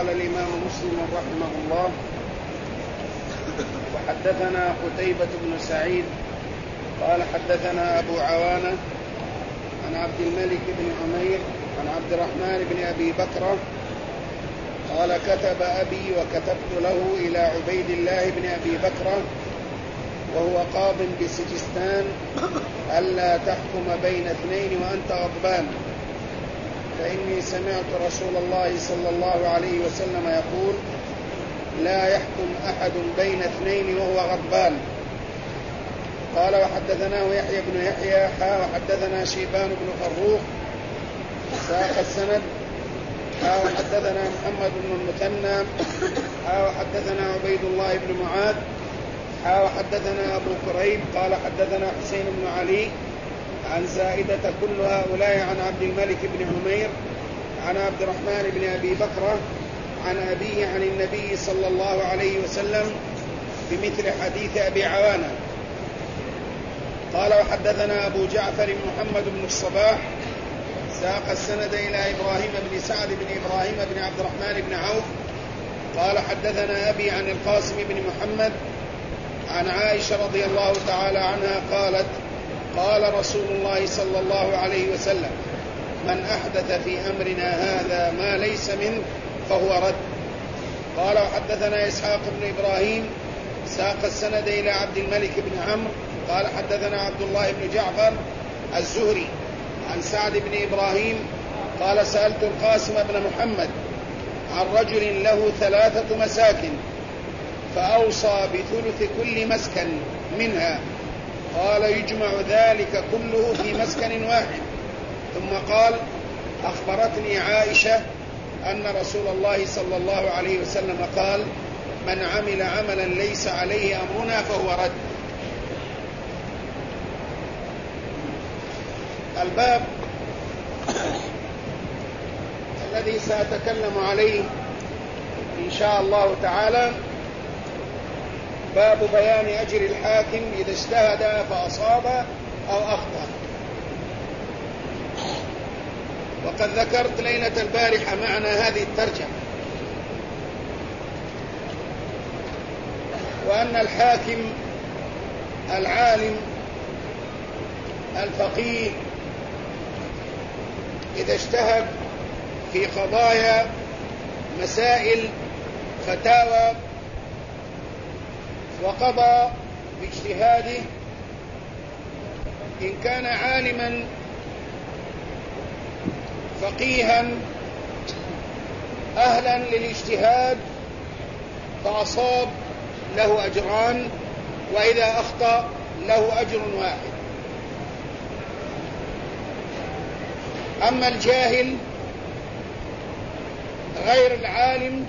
قال الإمام مسلم رحمه الله: وحدثنا قتيبة بن سعيد قال حدثنا أبو عوانة عن عبد الملك بن عمير عن عبد الرحمن بن أبي بكر قال: كتب أبي وكتبت له إلى عبيد الله بن أبي بكر وهو قاض بسجستان ألا تحكم بين اثنين وأنت غضبان، فإني سمعت رسول الله صلى الله عليه وسلم يقول: لا يحكم أحد بين اثنين وهو غضبان. قال: وحدثناه يحيى بن يحيى وحدثنا شيبان بن فروخ ساق السند وحدثنا محمد بن المثنى وحدثنا عبيد الله بن معاذ وحدثنا أبو كريب قال حدثنا حسين بن علي عن زائدة كل هؤلاء عن عبد الملك بن عمير عن عبد الرحمن بن أبي بكر عن أبيه عن النبي صلى الله عليه وسلم بمثل حديث أبي عوانة. قال: وحدثنا أبو جعفر محمد بن الصباح ساق السند إلى إبراهيم بن سعد بن إبراهيم بن عبد الرحمن بن عوف قال: حدثنا أبي عن القاسم بن محمد عن عائشة رضي الله تعالى عنها قالت: قال رسول الله صلى الله عليه وسلم: من أحدث في أمرنا هذا ما ليس منه فهو رد. قال: وحدثنا إسحاق بن إبراهيم ساق السند إلى عبد الملك بن عمرو قال: حدثنا عبد الله بن جعفر الزهري عن سعد بن إبراهيم قال: سألت القاسم بن محمد عن رجل له 3 مساكن فأوصى بثلث كل مسكن منها، قال: يجمع ذلك كله في مسكن واحد. ثم قال: أخبرتني عائشة أن رسول الله صلى الله عليه وسلم قال: من عمل عملا ليس عليه أمرنا فهو رد. الباب الذي سأتكلم عليه إن شاء الله تعالى باب بيان أجر الحاكم إذا اجتهد فأصاب أو أخطأ. وقد ذكرت ليلة البارحة معنى هذه الترجمة، وأن الحاكم العالم الفقيه إذا اجتهد في قضايا مسائل فتاوى وقضى باجتهاده، إن كان عالما فقيها أهلا للاجتهاد فأصاب له أجران، وإذا أخطأ له أجر واحد. أما الجاهل غير العالم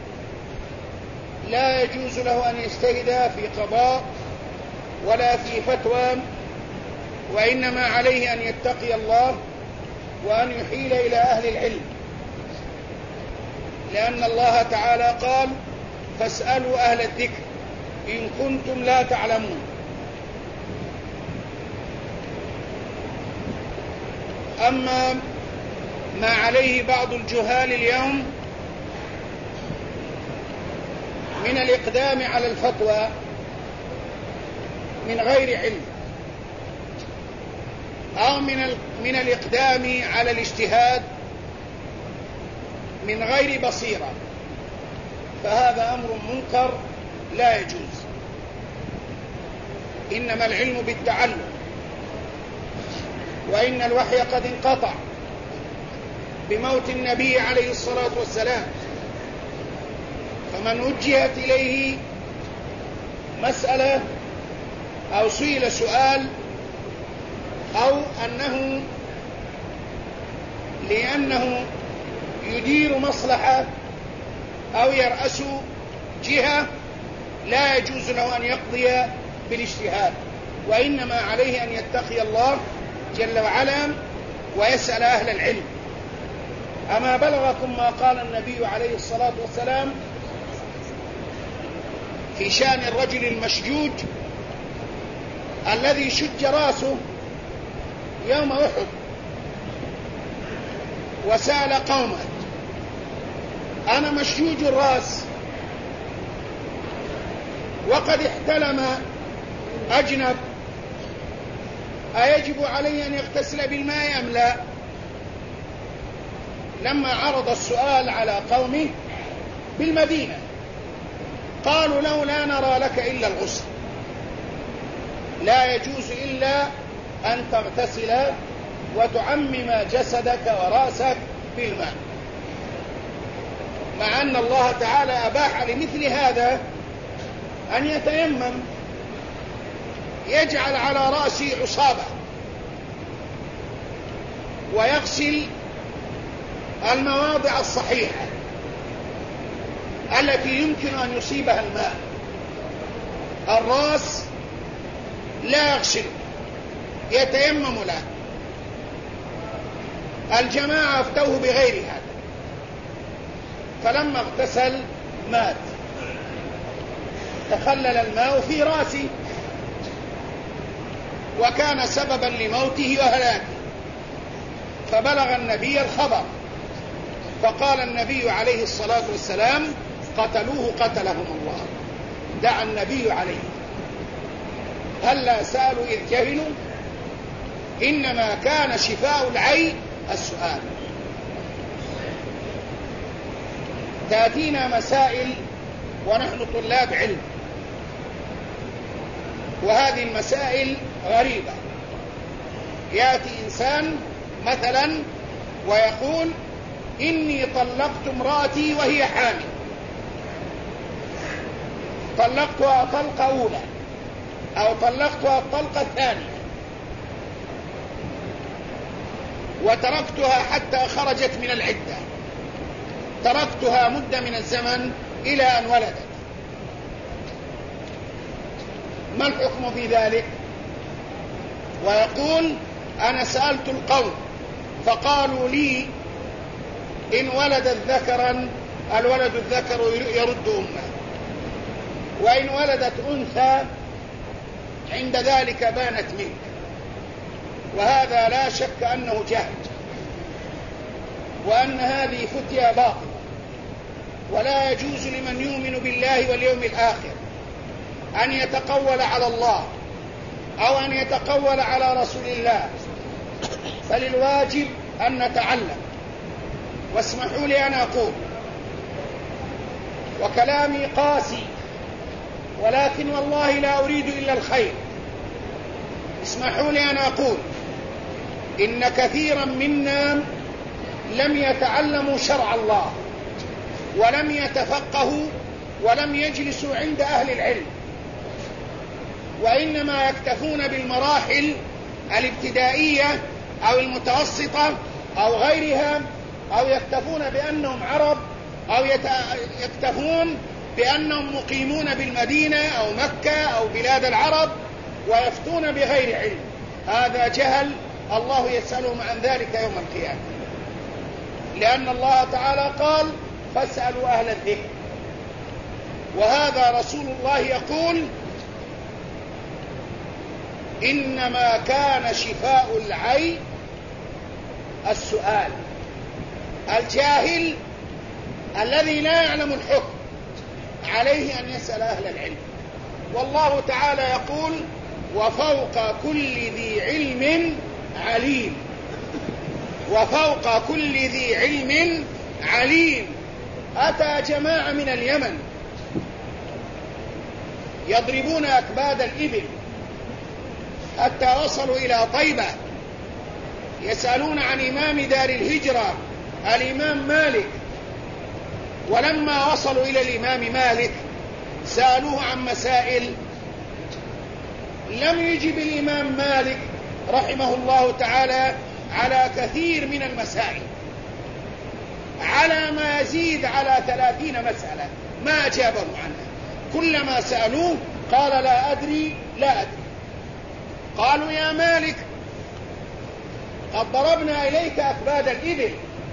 لا يجوز له أن يجتهد في قضاء ولا في فتوى، وإنما عليه أن يتقي الله وأن يحيل إلى أهل العلم، لأن الله تعالى قال: فاسألوا أهل الذكر إن كنتم لا تعلمون. أما ما عليه بعض الجهال اليوم من الإقدام على الفتوى من غير علم، أو من الإقدام على الاجتهاد من غير بصيرة، فهذا أمر منكر لا يجوز. إنما العلم بالتعلم، وإن الوحي قد انقطع بموت النبي عليه الصلاة والسلام، فمن وجهت إليه مسألة أو سئل سؤال أو لأنه يدير مصلحة أو يرأس جهة، لا يجوز له أن يقضي بالاجتهاد، وإنما عليه أن يتقي الله جل وعلا ويسأل أهل العلم. أما بلغكم ما قال النبي عليه الصلاة والسلام في شأن الرجل المشجوج الذي شج رأسه يوم أحد وسأل قومه أنا مشجوج الرأس وقد احتلم أجنب، أيجب علي أن يغتسل بالماء أم لا؟ لما عرض السؤال على قومه بالمدينة قالوا له لا نرى لك إلا الغسل، لا يجوز إلا أن تغتسل وتعمم جسدك ورأسك بالماء، مع أن الله تعالى أباح لمثل هذا أن يتيمم، يجعل على رأسه عصابة ويغسل المواضع الصحيحة التي يمكن أن يصيبها الماء. الرأس لا يغسل، يتيمم له. الجماعة افتوه بغير هذا، فلما اغتسل مات، تخلل الماء في رأسه وكان سببا لموته وهلاكه، فبلغ النبي الخبر، فقال النبي عليه الصلاة والسلام قتلوه قتلهم الله، دعا النبي عليه. هلا سألوا إذ جهلوا، إنما كان شفاء العي السؤال. تأتينا مسائل ونحن طلاب علم، وهذه المسائل غريبة. يأتي إنسان مثلا ويقول إني طلقت امرأتي وهي حامل، طلقتها طلقة أولى أو طلقتها الطلقة الثانية وتركتها حتى خرجت من العدة، تركتها مدة من الزمن إلى أن ولدت، ما الحكم في ذلك؟ ويقول أنا سألت القوم فقالوا لي إن ولدت ذكرا الولد الذكر يرد أمه، وإن ولدت أنثى عند ذلك بانت منك. وهذا لا شك أنه جهل، وأن هذه فتيا باطلة، ولا يجوز لمن يؤمن بالله واليوم الآخر أن يتقول على الله أو أن يتقول على رسول الله، فللواجب أن نتعلم. واسمحوا لي أن أقول، وكلامي قاسي ولكن والله لا أريد إلا الخير، اسمحوا لي أن أقول إن كثيرا منا لم يتعلموا شرع الله ولم يتفقهوا ولم يجلسوا عند أهل العلم، وإنما يكتفون بالمراحل الابتدائية أو المتوسطة أو غيرها، أو يكتفون بأنهم عرب، أو يكتفون بأنهم مقيمون بالمدينة أو مكة أو بلاد العرب ويفتون بغير علم. هذا جهل، الله يسألهم عن ذلك يوم القيامة، لأن الله تعالى قال فاسألوا أهل الذكر، وهذا رسول الله يقول إنما كان شفاء العي السؤال. الجاهل الذي لا يعلم الحكم عليه أن يسأل أهل العلم، والله تعالى يقول وفوق كل ذي علم عليم، وفوق كل ذي علم عليم. أتى جماعة من اليمن يضربون أكباد الإبل حتى وصلوا إلى طيبة، يسألون عن إمام دار الهجرة الإمام مالك، ولما وصلوا إلى الإمام مالك سألوه عن مسائل لم يجب الإمام مالك رحمه الله تعالى على كثير من المسائل، على ما يزيد على 30 مسألة ما أجابهم عنها. كلما سألوه قال لا أدري لا أدري. قالوا يا مالك قد ضربنا إليك أكباد الإبل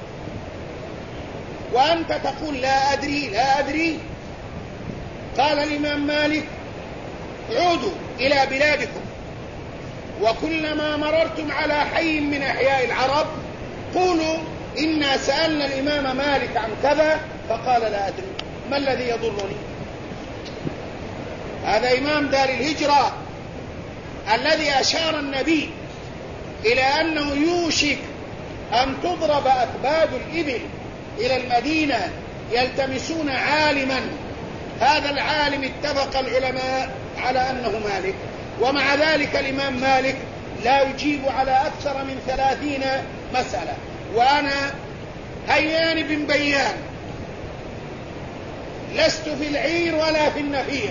وأنت تقول لا أدري لا أدري. قال الإمام مالك عودوا إلى بلادكم، وكلما مررتم على حي من أحياء العرب قولوا إنا سألنا الإمام مالك عن كذا فقال لا أدري، ما الذي يضرني؟ هذا إمام دار الهجرة الذي أشار النبي إلى أنه يوشك أن تضرب أكباد الإبل إلى المدينة يلتمسون عالما، هذا العالم اتفق العلماء على أنه مالك، ومع ذلك الإمام مالك لا يجيب على أكثر من 30 مسألة. وأنا هيان بن بيان لست في العير ولا في النفير،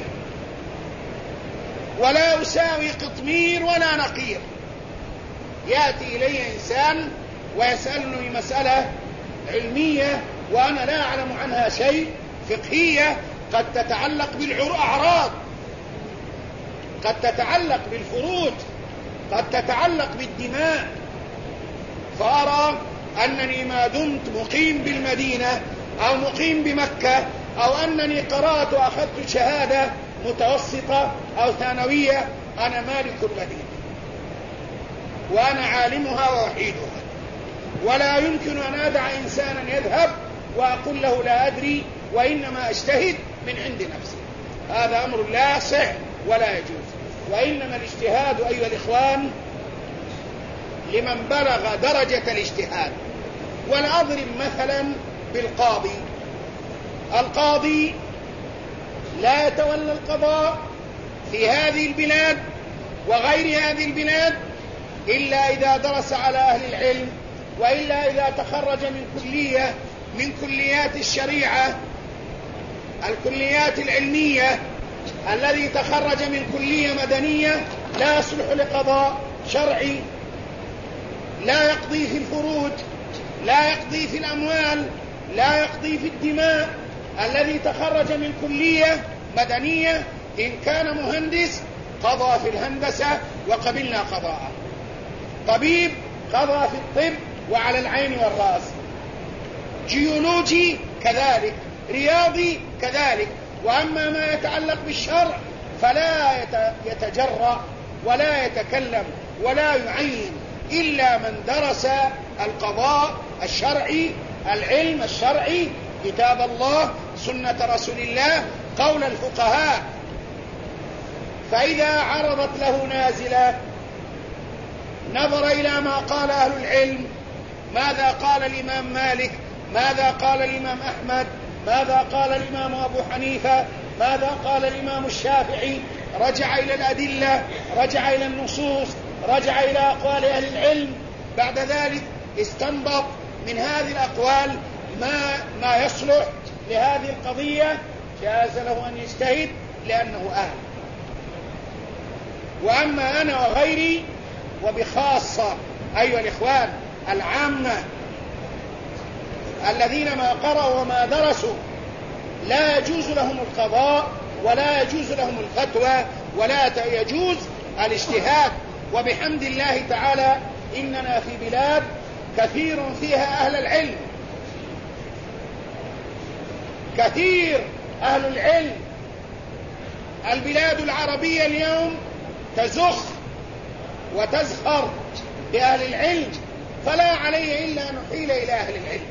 ولا أساوي قطمير ولا نقير. يأتي إلي إنسان ويسألني مسألة علمية وأنا لا أعلم عنها شيء، فقهية، قد تتعلق بالأعراض، قد تتعلق بالفروج، قد تتعلق بالدماء، فأرى أنني ما دمت مقيم بالمدينة أو مقيم بمكة، أو أنني قرأت وأخذت شهادة متوسطة أو ثانوية، أنا مالك المدينة وأنا عالمها ووحيدها، ولا يمكن أن أدع إنسانا يذهب وأقول له لا أدري وإنما أجتهد من عند نفسي. هذا أمر لا يصح ولا يجوز. وإنما الاجتهاد أيها الإخوان لمن بلغ درجة الاجتهاد. ولأضرب مثلا بالقاضي. القاضي لا يتولى القضاء في هذه البلاد وغير هذه البلاد إلا إذا درس على أهل العلم، وإلا إذا تخرج من كلية من كليات الشريعة، الكليات العلمية. الذي تخرج من كلية مدنية لا يصلح لقضاء شرعي، لا يقضي في الفروج، لا يقضي في الأموال، لا يقضي في الدماء. الذي تخرج من كلية مدنية إن كان مهندس قضى في الهندسة وقبلنا قضاءه، طبيب قضى في الطب وعلى العين والرأس، جيولوجي كذلك، رياضي كذلك. وأما ما يتعلق بالشرع فلا يتجرأ ولا يتكلم ولا يعين إلا من درس القضاء الشرعي، العلم الشرعي، كتاب الله، سنة رسول الله، قول الفقهاء. فإذا عرضت له نازلة نظر إلى ما قال أهل العلم، ماذا قال الإمام مالك، ماذا قال الإمام أحمد، ماذا قال الإمام أبو حنيفة، ماذا قال الإمام الشافعي، رجع إلى الأدلة، رجع إلى النصوص، رجع إلى أقوال أهل العلم. بعد ذلك استنبط من هذه الأقوال ما يصلح لهذه القضية، جاز له أن يجتهد لأنه أهل. وأما أنا وغيري وبخاصة أيها الإخوان العامة الذين ما قرأوا وما درسوا لا يجوز لهم القضاء ولا يجوز لهم الفتوى ولا يجوز الاجتهاد. وبحمد الله تعالى إننا في بلاد كثير فيها أهل العلم، كثير أهل العلم. البلاد العربية اليوم تزخ وتزخر بأهل العلم، فلا علي إلا أن نحيل إلى أهل العلم.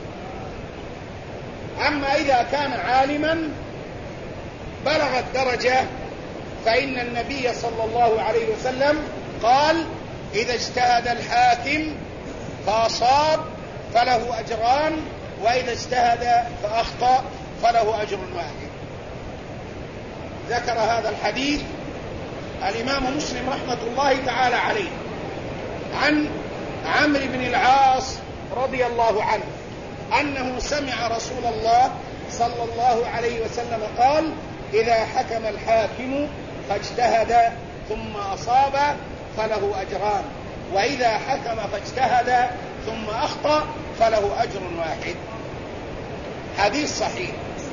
أما إذا كان عالما بلغ الدرجة فإن النبي صلى الله عليه وسلم قال: إذا اجتهد الحاكم فأصاب فله أجران، وإذا اجتهد فأخطأ فله أجر واحد. ذكر هذا الحديث الإمام مسلم رحمة الله تعالى عليه عن عمرو بن العاص رضي الله عنه أنه سمع رسول الله صلى الله عليه وسلم قال: إذا حكم الحاكم فاجتهد ثم أصاب فله أجران، وإذا حكم فاجتهد ثم أخطأ فله أجر واحد. حديث صحيح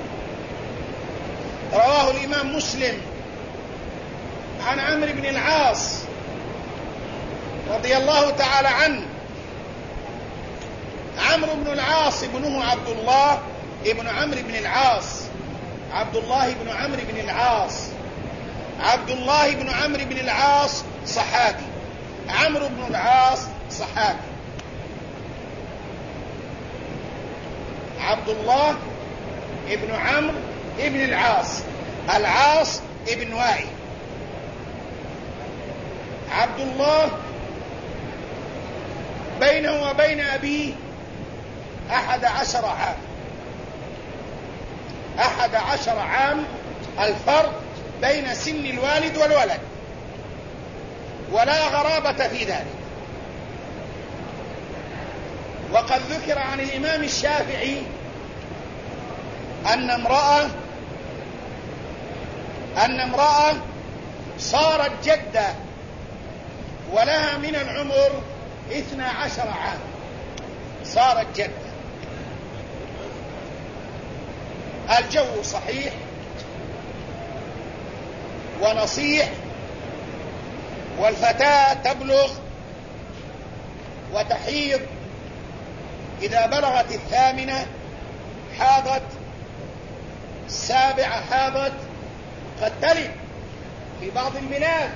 رواه الإمام مسلم عن عمرو بن العاص رضي الله تعالى عنه. عمرو بن العاص ابنه عبد الله ابن عمرو بن العاص، عبد الله بن عمرو بن العاص، عبد الله بن عمرو بن العاص صحابي، عمرو بن العاص صحابي. عبد الله ابن عمرو ابن العاص، العاص ابن وائل. عبد الله بينه وبين أبيه 11 عام، 11 عام الفرق بين سن الوالد والولد، ولا غرابة في ذلك. وقد ذكر عن الإمام الشافعي أن امرأة صارت جدة ولها من العمر 12 عام، صارت جدة. الجو صحيح ونصيح، والفتاة تبلغ وتحيض، إذا بلغت 8 حاضت، 7 حاضت، قد تلد في بعض البلاد.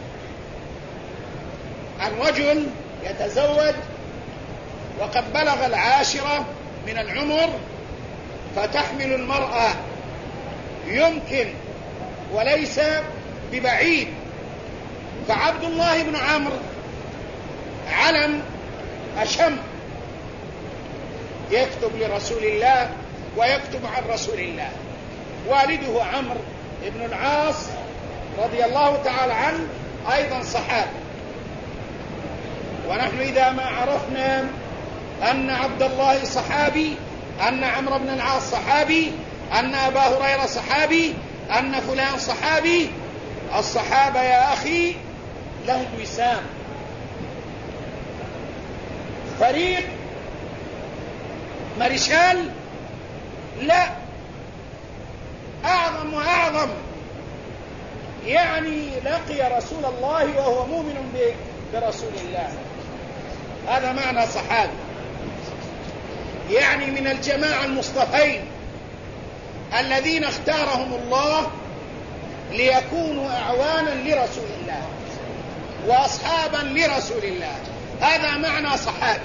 الرجل يتزوج وقد بلغ 10 من العمر فتحمل المرأة، يمكن وليس ببعيد. فعبد الله بن عمرو علم أشم، يكتب لرسول الله ويكتب عن رسول الله. والده عمرو بن العاص رضي الله تعالى عنه أيضا صحابي. ونحن إذا ما عرفنا أن عبد الله صحابي، أن عمرو بن العاص صحابي، أن أبا هريرة صحابي، أن فلان صحابي، الصحابة يا أخي لهم وسام. فريق مرشال لا، أعظم وأعظم، يعني لقي رسول الله وهو مؤمن برسول الله، هذا معنى صحابي، يعني من الجماعة المصطفين الذين اختارهم الله ليكونوا أعوانا لرسول الله وأصحابا لرسول الله، هذا معنى صحابي.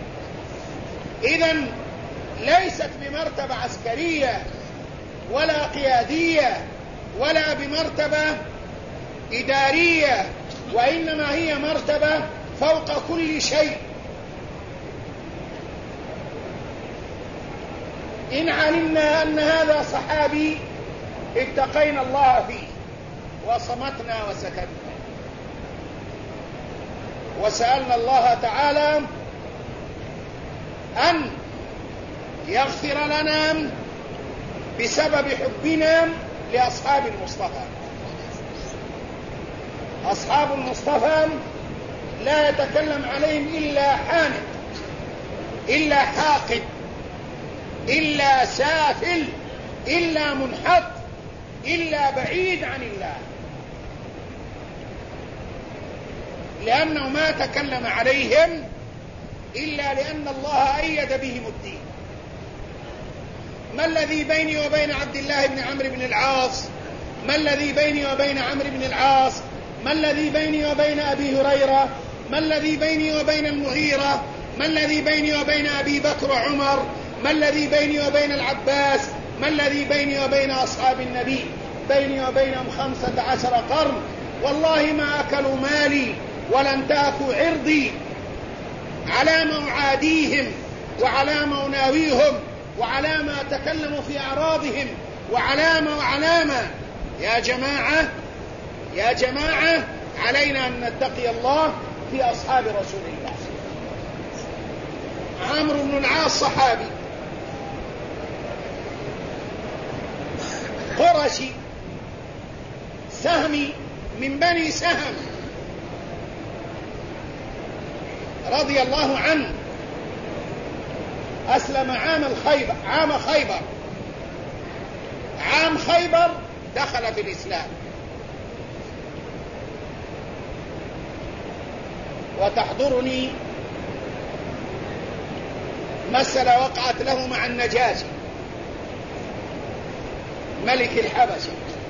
إذن ليست بمرتبة عسكرية ولا قيادية ولا بمرتبة إدارية، وإنما هي مرتبة فوق كل شيء. إن علمنا أن هذا صحابي اتقينا الله فيه وصمتنا وسكتنا، وسألنا الله تعالى أن يغفر لنا بسبب حبنا لأصحاب المصطفى. أصحاب المصطفى لا يتكلم عليهم إلا حامد، إلا حاقد، إلا سافل، إلا منحط، إلا بعيد عن الله، لأنه ما تكلم عليهم إلا لأن الله أيد بهم الدين. ما الذي بيني وبين عبد الله بن عمرو بن العاص؟ ما الذي بيني وبين عمرو بن العاص؟ ما الذي بيني وبين أبي هريرة؟ ما الذي بيني وبين المغيرة؟ ما الذي بيني وبين أبي بكر وعمر؟ ما الذي بيني وبين العباس؟ ما الذي بيني وبين أصحاب النبي؟ بيني وبينهم 15 قرن، والله ما أكلوا مالي ولا انتهكوا عرضي، على ما أعاديهم وعلى ما أناويهم وعلى ما أتكلم في أعراضهم وعلى ما يا جماعة علينا أن نتقي الله في أصحاب رسول الله. عمرو بن العاص صحابي قرشي سهمي من بني سهم رضي الله عنه، أسلم عام خيبر دخل في الإسلام. وتحضرني مسألة وقعت له مع النجاشي ملك الحبشة،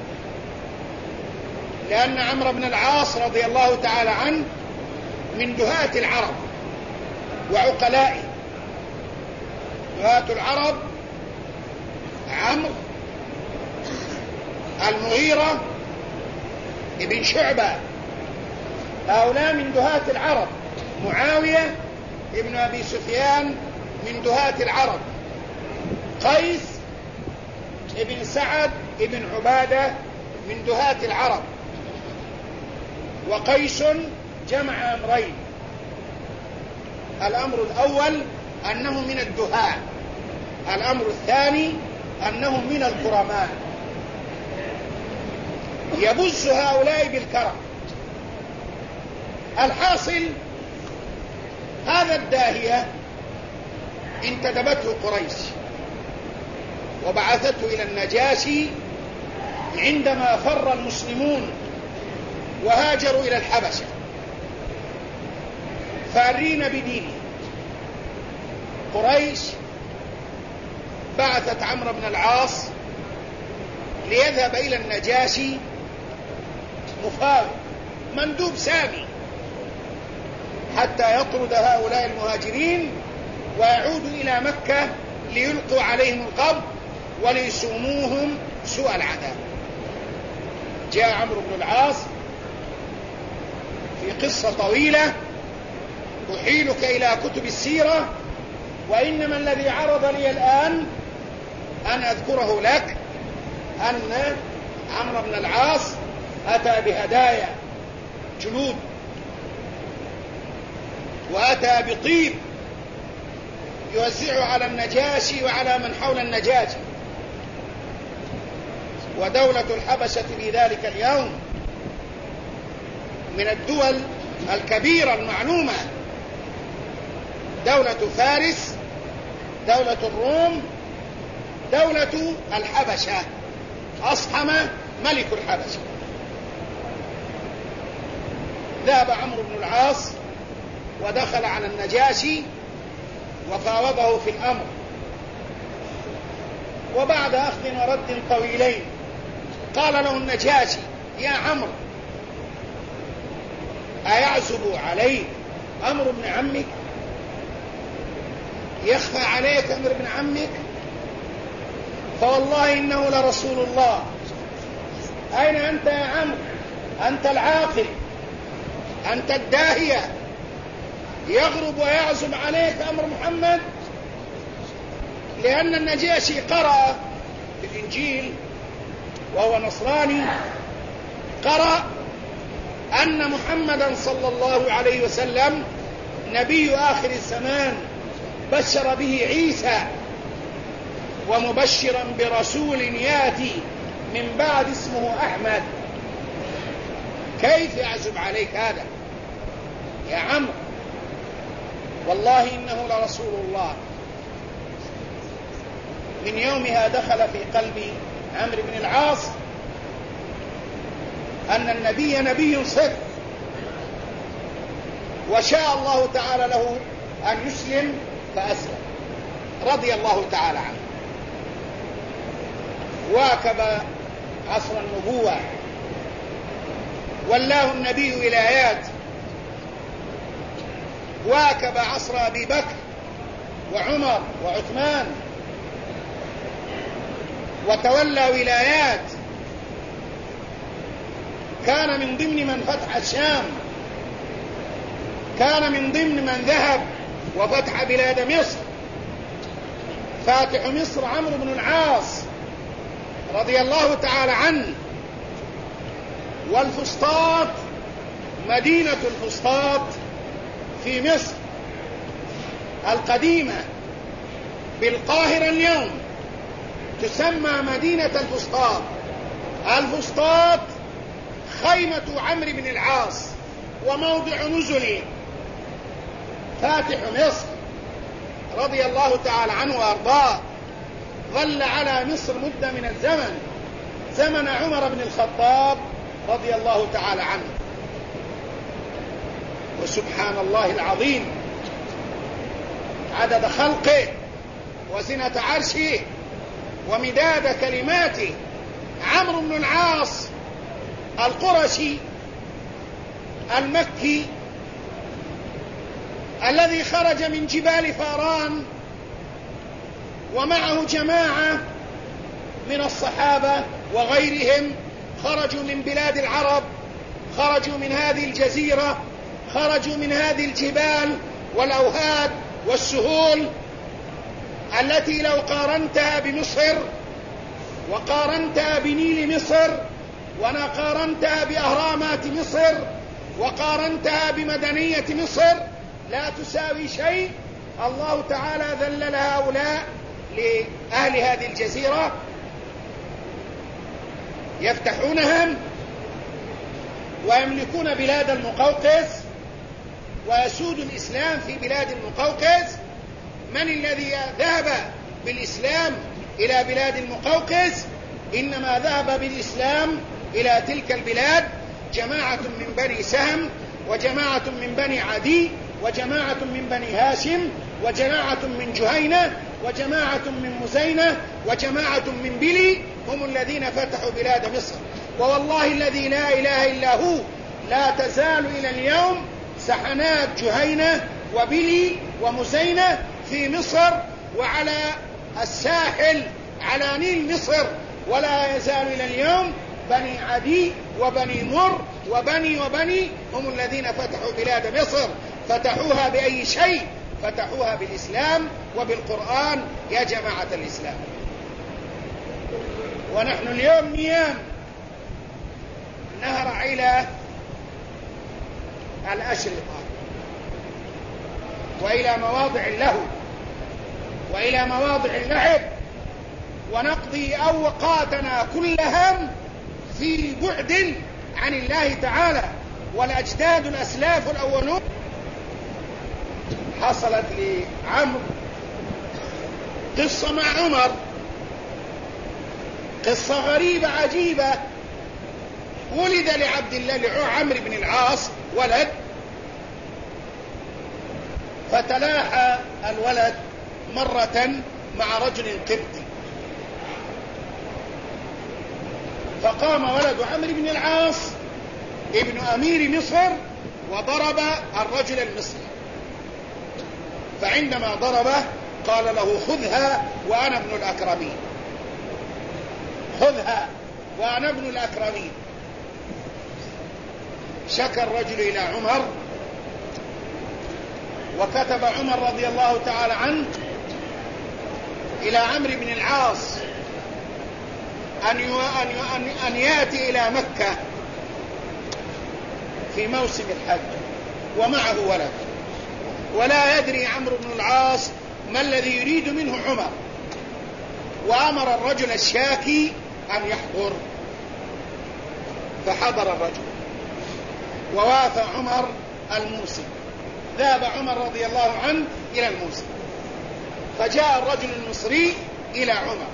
لأن عمرو بن العاص رضي الله تعالى عنه من دهاة العرب وعقلائه. دهاة العرب عمرو، المغيرة ابن شعبة، هؤلاء من دهاة العرب. معاوية ابن أبي سفيان من دهاة العرب. قيس ابن سعد ابن عبادة من دهاة العرب. وقيس جمع أمرين: الأمر الأول أنه من الدهاة، الأمر الثاني أنه من الكرماء، يبز هؤلاء بالكرم. الحاصل هذا الداهية انتدبته قريش وبعثته إلى النجاشي عندما فر المسلمون وهاجروا إلى الحبشة فارين بدينه. قريش بعثت عمرو بن العاص ليذهب إلى النجاشي مفاوض، مندوب سامي، حتى يطرد هؤلاء المهاجرين ويعودوا إلى مكة ليلقوا عليهم القبض وليسوموهم سوء العذاب. جاء عمرو بن العاص في قصة طويلة أحيلك إلى كتب السيرة، وإنما الذي عرض لي الآن أن أذكره لك أن عمرو بن العاص أتى بهدايا جلود، وأتى بطيب يوزعه على النجاشي وعلى من حول النجاشي. ودولة الحبشة في ذلك اليوم من الدول الكبيرة المعلومة، دولة فارس، دولة الروم، دولة الحبشة، أصحم ملك الحبشة. ذهب عمرو بن العاص ودخل على النجاشي وفاوضه في الأمر، وبعد أخذ ورد طويلين قال له النجاشي: يا عمرو، أيعزب عليك أمر ابن عمك؟ يخفى عليك أمر ابن عمك؟ فوالله إنه لرسول الله. أين أنت يا عمرو؟ أنت العاقل، أنت الداهية، يغرب ويعزب عليك أمر محمد؟ لأن النجاشي قرأ في الإنجيل وهو نصراني، قرأ أن محمدا صلى الله عليه وسلم نبي آخر الزمان، بشر به عيسى، ومبشرا برسول ياتي من بعد اسمه أحمد. كيف يعزب عليك هذا يا عمرو؟ والله إنه لرسول الله. من يومها دخل في قلب عمرو بن العاص أن النبي نبي صدق، وشاء الله تعالى له أن يسلم فأسلم رضي الله تعالى عنه. واكب عصر النبوة، ولاه النبي ولايات، واكب عصر أبي بكر وعمر وعثمان، وتولى ولايات. كان من ضمن من فتح الشام، كان من ضمن من ذهب وفتح بلاد مصر. فاتح مصر عمرو بن العاص رضي الله تعالى عنه. والفسطاط، مدينة الفسطاط في مصر القديمة بالقاهرة اليوم تسمى مدينة الفسطاط. الفسطاط خيمة عمرو بن العاص وموضع نزله. فاتح مصر رضي الله تعالى عنه وأرضاه ظل على مصر مدة من الزمن، زمن عمر بن الخطاب رضي الله تعالى عنه. وسبحان الله العظيم، عدد خلقه وزنة عرشه ومداد كلماته، عمرو بن العاص القرشي المكي الذي خرج من جبال فاران ومعه جماعة من الصحابة وغيرهم خرجوا من بلاد العرب، خرجوا من هذه الجزيرة، خرجوا من هذه الجبال والأوهاد والسهول التي لو قارنتها بمصر وقارنتها بنيل مصر وقارنتها بأهرامات مصر وقارنتها بمدنية مصر لا تساوي شيء. الله تعالى ذلل هؤلاء لأهل هذه الجزيرة يفتحونهم ويملكون بلاد المقوقس ويسود الإسلام في بلاد المقوقس. من الذي ذهب بالإسلام إلى بلاد المقوقس؟ إنما ذهب بالإسلام إلى تلك البلاد جماعة من بني سهم، وجماعة من بني عدي، وجماعة من بني هاشم، وجماعة من جهينة، وجماعة من مزينة، وجماعة من بلي، هم الذين فتحوا بلاد مصر. ووالله الذي لا إله إلا هو لا تزال إلى اليوم سحنات جهينة وبلي ومزينة في مصر وعلى الساحل على نيل مصر، ولا يزال إلى اليوم بني عدي وبني مر وبني هم الذين فتحوا بلاد مصر. فتحوها بأي شيء؟ فتحوها بالإسلام وبالقرآن يا جماعة الإسلام. ونحن اليوم نيام نهر إلى الأشرطة وإلى مواضع اللهو وإلى مواضع اللعب، ونقضي أوقاتنا كلها في بعد عن الله تعالى. والأجداد الأسلاف الأولون حصلت لعمرو قصة مع عمر، قصة غريبة عجيبة. ولد لعمرو بن العاص ولد، فتلاحى الولد مرة مع رجل قبطي، فقام ولد عمرو بن العاص ابن أمير مصر وضرب الرجل المصري. فعندما ضربه قال له خذها وأنا ابن الأكرمين، خذها وأنا ابن الأكرمين. شكى الرجل إلى عمر، وكتب عمر رضي الله تعالى عنه إلى عمرو بن العاص أن يأتي إلى مكة في موسم الحج ومعه ولد، ولا يدري عمرو بن العاص ما الذي يريد منه عمر. وأمر الرجل الشاكي أن يحضر، فحضر الرجل ووافى عمر الموسم. ذهب عمر رضي الله عنه إلى الموسم، فجاء الرجل المصري إلى عمر،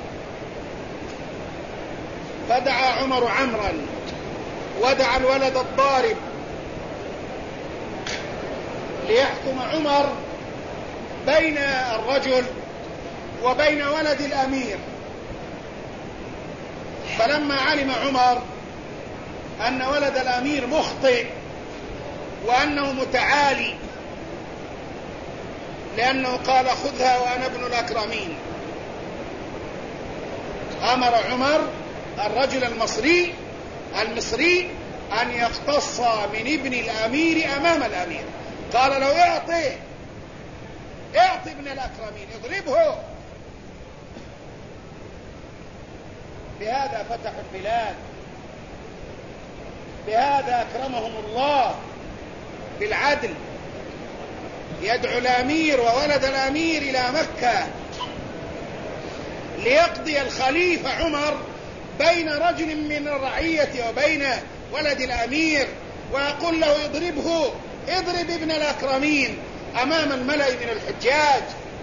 فدعا عمر عمرا ودعا الولد الضارب ليحكم عمر بين الرجل وبين ولد الأمير. فلما علم عمر أن ولد الأمير مخطئ وأنه متعالي، لأنه قال خذها وأنا ابن الأكرمين، أمر عمر الرجل المصري أن يقتص من ابن الأمير أمام الأمير. قال له اعطي ابن الأكرمين، اضربه. بهذا فتحوا البلاد، بهذا أكرمهم الله بالعدل. يدعو الأمير وولد الأمير إلى مكة ليقضي الخليفة عمر بين رجل من الرعية وبين ولد الأمير، ويقول له اضربه، اضرب ابن الأكرمين أمام الملأ من الحجاج،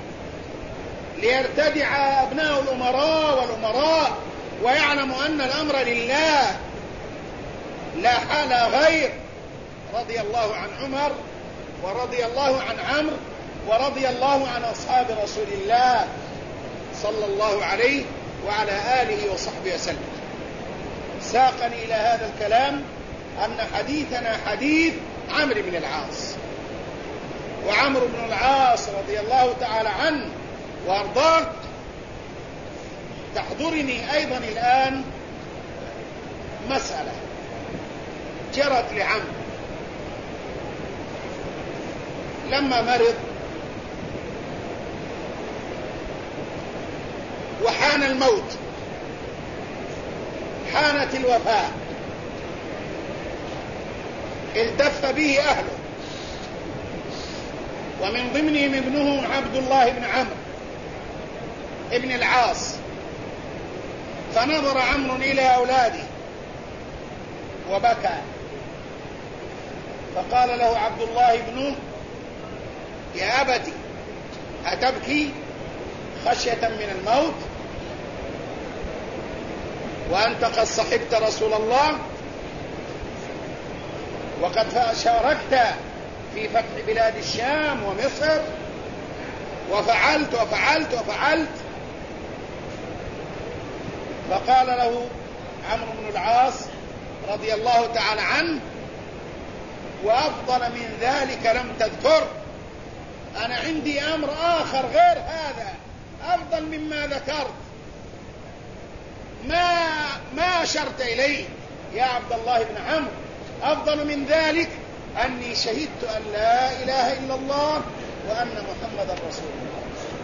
ليرتدع أبناء الأمراء ويعلموا أن الأمر لله لا حال غير. رضي الله عن عمر ورضي الله عن عمرو ورضي الله عن أصحاب رسول الله صلى الله عليه وعلى آله وصحبه وسلم. ساقني إلى هذا الكلام أن حديثنا حديث عمرو بن العاص، وعمرو بن العاص رضي الله تعالى عنه وأرضاه تحضرني أيضا الآن مسألة جرت لعمرو لما مرض وحان الموت، حانت الوفاة، التف به أهله ومن ضمنهم ابنه عبد الله بن عمرو ابن العاص. فنظر عمرو إلى أولاده وبكى، فقال له عبد الله ابنه: يا أبت أتبكي خشية من الموت وأنت قد صحبت رسول الله وقد شاركت في فتح بلاد الشام ومصر وفعلت وفعلت وفعلت. فقال له عمرو بن العاص رضي الله تعالى عنه: وأفضل من ذلك لم تذكر، أنا عندي أمر آخر غير هذا أفضل مما ذكرت، ما أشرت إليه يا عبد الله بن عمرو. أفضل من ذلك أني شهدت أن لا إله إلا الله وأن محمدا رسول الله.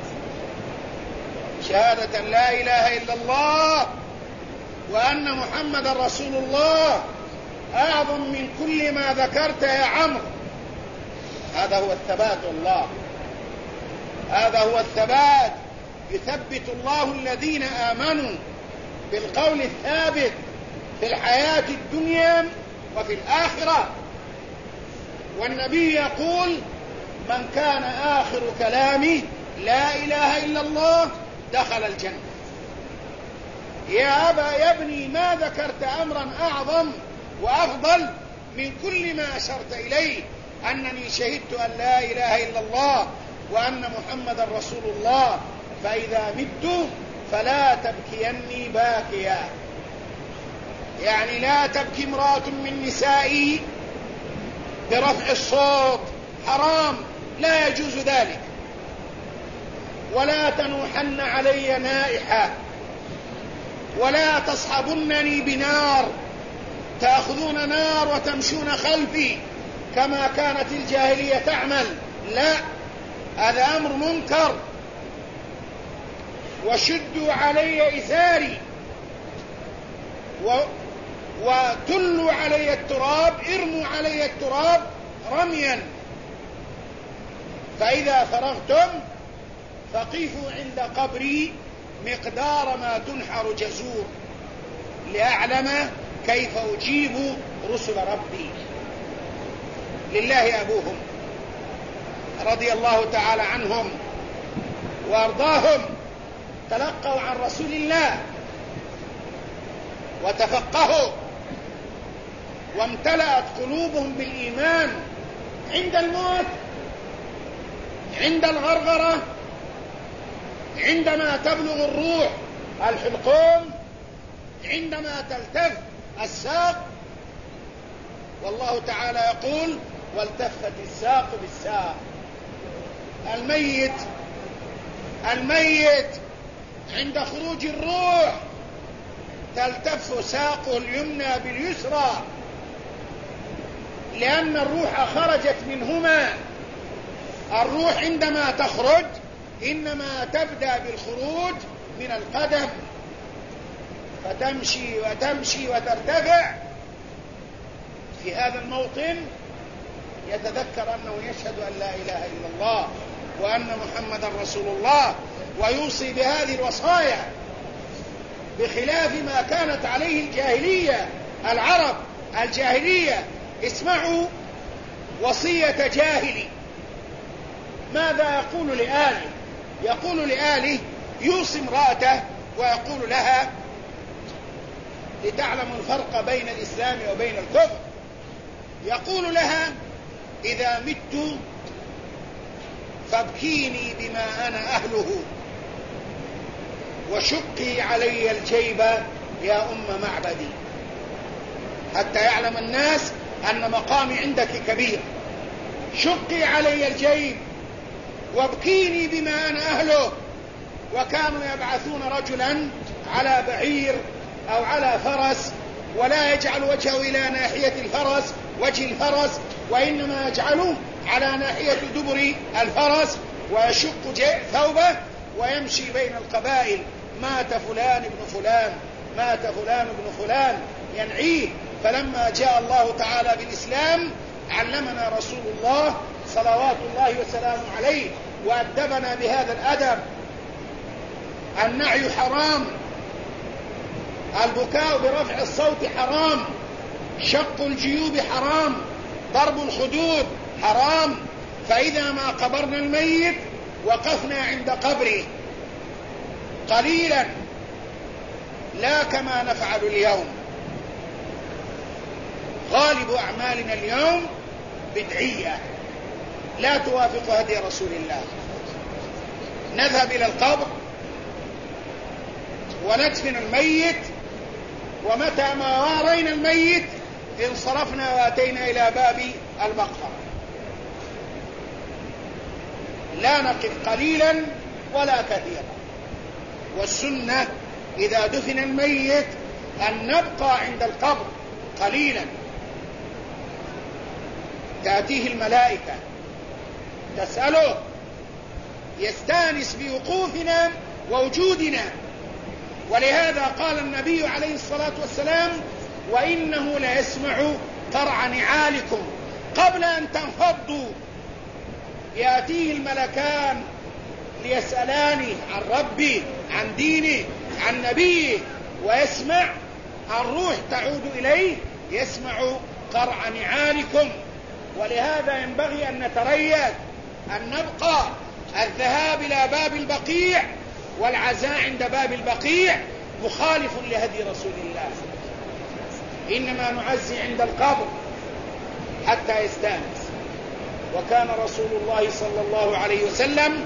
شهادة لا إله إلا الله وأن محمدا رسول الله أعظم من كل ما ذكرت يا عمرو. هذا هو الثبات، والله هذا هو الثبات. يثبت الله الذين آمنوا بالقول الثابت في الحياة الدنيا وفي الآخرة. والنبي يقول: من كان آخر كلامي لا إله إلا الله دخل الجنة. يا ابني ما ذكرت أمرا أعظم وأفضل من كل ما أشرت إليه، أنني شهدت أن لا إله إلا الله وأن محمدا رسول الله، فإذا مت فلا تبكيني باكيا. يعني لا تبكي امرأة من نسائي برفع الصوت، حرام، لا يجوز ذلك. ولا تنوحن علي نائحة، ولا تصحبنني بنار، تأخذون نار وتمشون خلفي كما كانت الجاهلية تعمل، لا، هذا أمر منكر. وشدوا علي إزاري وتلوا علي التراب، ارموا علي التراب رميا، فإذا فرغتم فقفوا عند قبري مقدار ما تنحر جزور، لأعلم كيف أجيب رسل ربي. لله أبوهم رضي الله تعالى عنهم وأرضاهم، تلقوا عن رسول الله وتفقهوا وامتلأت قلوبهم بالإيمان عند الموت، عند الغرغرة، عندما تبلغ الروح الحلقوم، عندما تلتف الساق. والله تعالى يقول: والتفت الساق بالساق. الميت عند خروج الروح تلتف ساقه اليمنى باليسرى، لأن الروح خرجت منهما. الروح عندما تخرج إنما تبدأ بالخروج من القدم، فتمشي وتمشي وترتفع. في هذا الموطن يتذكر أنه يشهد أن لا إله إلا الله وأن محمدا رسول الله، ويوصي بهذه الوصايا بخلاف ما كانت عليه الجاهلية. العرب الجاهلية، اسمعوا وصية جاهلي ماذا يقول لآله. يقول لآله، يوصي امرأته ويقول لها لتعلم الفرق بين الإسلام وبين الكفر، يقول لها: إذا مت فابكيني بما أنا أهله، وشقي علي الجيب يا أم معبدي، حتى يعلم الناس أن مقامي عندك كبير. شقي علي الجيب وابكيني بما أنا أهله. وكانوا يبعثون رجلا على بعير أو على فرس، ولا يجعل وجهه إلى ناحية الفرس وجه الفرس، وإنما يجعله على ناحية دبر الفرس، ويشق ثوبه ويمشي بين القبائل: مات فلان ابن فلان، مات فلان ابن فلان، ينعيه. فلما جاء الله تعالى بالإسلام علمنا رسول الله صلوات الله وسلامه عليه وأدبنا بهذا الأدب. النعي حرام، البكاء برفع الصوت حرام، شق الجيوب حرام، ضرب الخدود حرام. فإذا ما قبرنا الميت وقفنا عند قبره قليلا، لا كما نفعل اليوم. غالب أعمالنا اليوم بدعية لا توافق هدي رسول الله. نذهب إلى القبر وندفن الميت، ومتى ما وارينا الميت انصرفنا واتينا إلى باب المقبرة، لا نقف قليلا ولا كثيرا. والسنة إذا دفن الميت أن نبقى عند القبر قليلا، تأتيه الملائكة تسأله، يستانس بوقوفنا ووجودنا. ولهذا قال النبي عليه الصلاة والسلام: وإنه ليسمع قرع نعالكم قبل أن تنفضوا. يأتيه الملكان ليسألاني عن ربي، عن ديني، عن نبيه، ويسمع الروح تعود إليه، يسمع قرع نعالكم. ولهذا ينبغي أن نتريث، أن نبقى. الذهاب إلى باب البقيع والعزاء عند باب البقيع مخالف لهدي رسول الله. إنما نعزي عند القبر حتى يستانس. وكان رسول الله صلى الله عليه وسلم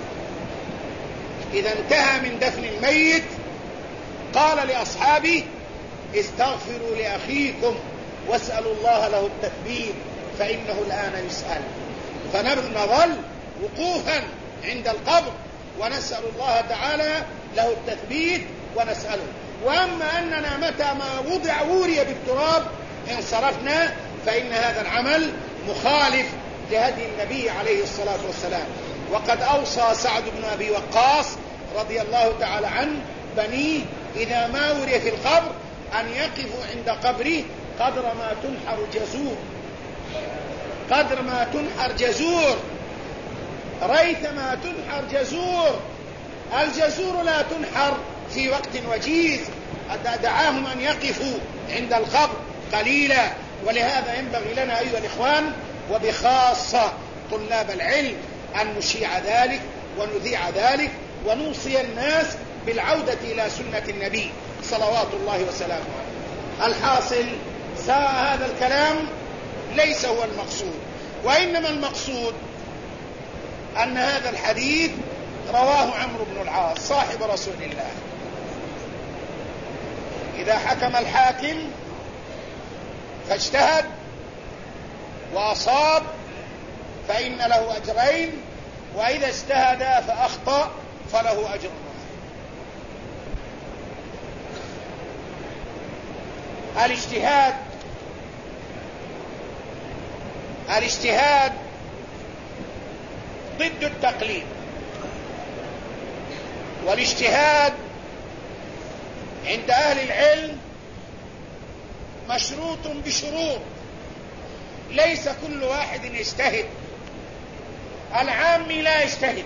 إذا انتهى من دفن الميت قال لأصحابه: استغفروا لأخيكم واسألوا الله له التثبيت فإنه الآن يسأل. فنظل وقوفا عند القبر ونسأل الله تعالى له التثبيت ونسأله. وأما أننا متى ما وري بالتراب انصرفنا، فإن هذا العمل مخالف لهدي النبي عليه الصلاة والسلام. وقد أوصى سعد بن أبي وقاص رضي الله تعالى عنه بنيه إذا ما وري في القبر أن يقفوا عند قبره قدر ما تنحر جزور، قدر ما تنحر جزور، ريثما تنحر جزور. الجزور لا تنحر في وقت وجيز. دعاهم أن يقفوا عند القبر قليلا. ولهذا ينبغي لنا أيها الإخوان وبخاصة طلاب العلم أن نشيع ذلك ونذيع ذلك ونوصي الناس بالعودة إلى سنة النبي صلوات الله وسلامه عليه. الحاصل هذا الكلام ليس هو المقصود، وإنما المقصود أن هذا الحديث رواه عمرو بن العاص صاحب رسول الله. إذا حكم الحاكم فاجتهد وأصاب فإن له أجرين، وإذا اجتهد فأخطأ فله أجر واحد. الاجتهاد ضد التقليد، والاجتهاد عند أهل العلم مشروط بشروط، ليس كل واحد يجتهد. العامي لا يجتهد،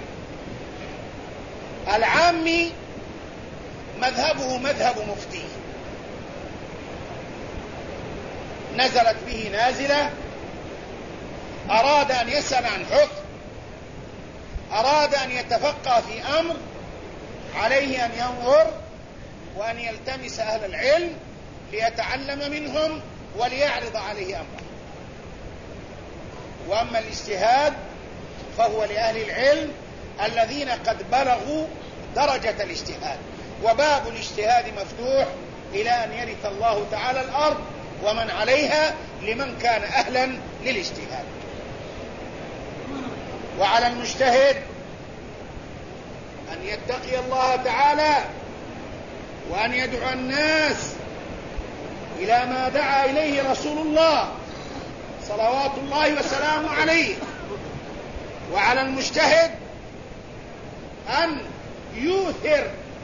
العامي مذهبه مذهب مفتيه، نزلت به نازلة، أراد أن يسأل عن حكم، أراد أن يتفقه في أمر، عليه أن ينظر وأن يلتمس أهل العلم ليتعلم منهم وليعرض عليه أمره. وأما الاجتهاد فهو لأهل العلم الذين قد بلغوا درجة الاجتهاد، وباب الاجتهاد مفتوح إلى أن يرث الله تعالى الأرض ومن عليها لمن كان أهلا للاجتهاد. وعلى المجتهد أن يتقي الله تعالى وأن يدعو الناس إلى ما دعا إليه رسول الله صلوات الله وسلامه عليه. وعلى المجتهد أن يؤثر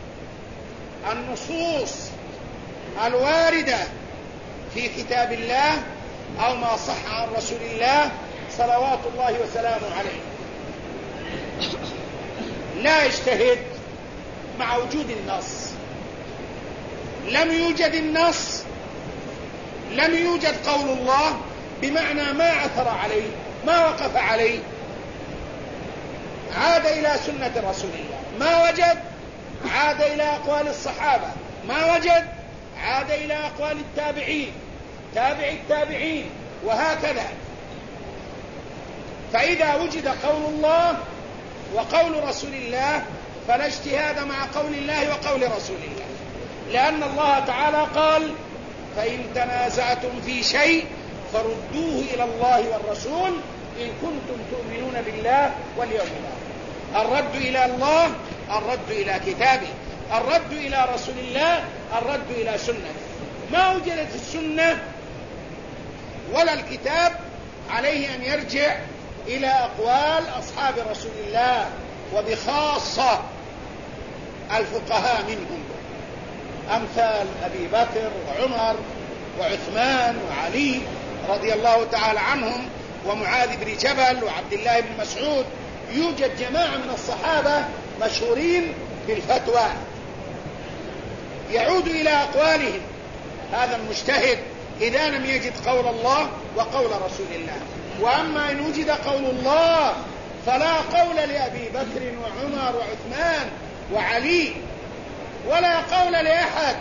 النصوص الواردة في كتاب الله أو ما صح عن رسول الله صلوات الله وسلامه عليه. لا يجتهد مع وجود النص. لم يوجد النص، لم يوجد قول الله، بمعنى ما عثر عليه، ما وقف عليه، عاد إلى سنة رسول الله. ما وجد عاد إلى أقوال الصحابة. ما وجد عاد إلى أقوال التابعين، تابع التابعين، وهكذا. فإذا وجد قول الله وقول رسول الله فلا اجتهاد مع قول الله وقول رسول الله، لأن الله تعالى قال: فإن تنازعتم في شيء فردوه إلى الله والرسول إن كنتم تؤمنون بالله واليوم الآخر. الرد إلى الله، الرد إلى كتابه، الرد إلى رسول الله، الرد إلى سنته. ما وجدت السنة ولا الكتاب عليه أن يرجع إلى أقوال أصحاب رسول الله، وبخاصة الفقهاء منهم، أمثال أبي بكر وعمر وعثمان وعلي رضي الله تعالى عنهم، ومعاذ بن جبل وعبد الله بن مسعود. يوجد جماعة من الصحابة مشهورين بالفتوى يعود إلى أقوالهم. هذا المجتهد إذا لم يجد قول الله وقول رسول الله. وأما إن وجد قول الله فلا قول لأبي بكر وعمر وعثمان وعلي، ولا قول لأحد